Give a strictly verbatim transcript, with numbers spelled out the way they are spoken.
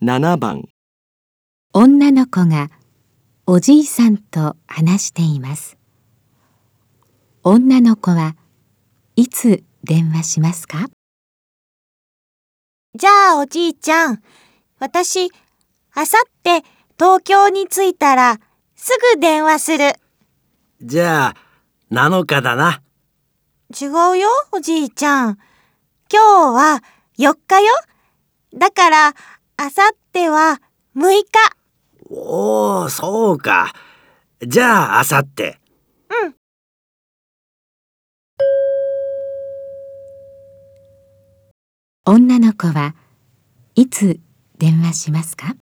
ななばん。 女の子がおじいさんと話しています。女の子はいつ電話しますか？ じゃあおじいちゃん、私、あさって東京に着いたらすぐ電話する。 じゃあなのかだな。 違うよおじいちゃん。今日はよっかよ。だからあさってはむいか。 おお、そうか。じゃああさって。 うん。 女の子はいつ電話しますか？